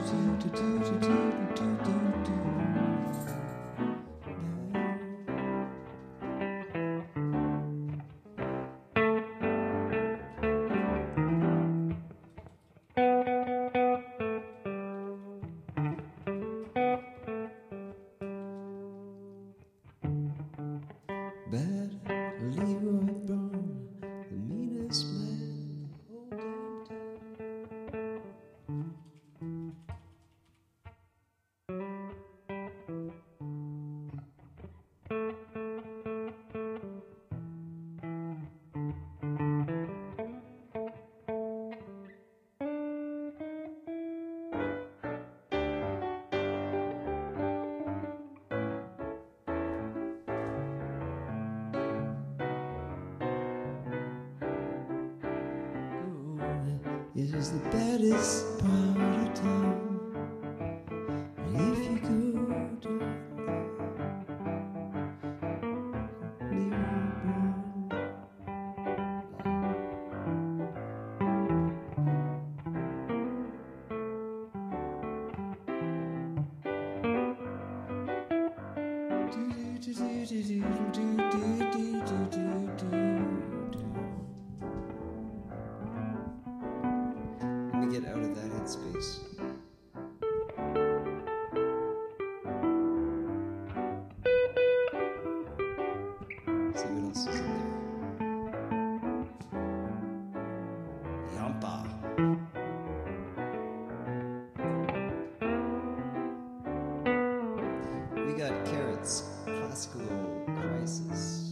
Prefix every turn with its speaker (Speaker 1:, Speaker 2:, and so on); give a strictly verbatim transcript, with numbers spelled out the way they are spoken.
Speaker 1: It is the baddest part of town. And if you go down there, leave Let me get out of that headspace. See what else is in there. Yampa. We got Carrots, Classical Crisis.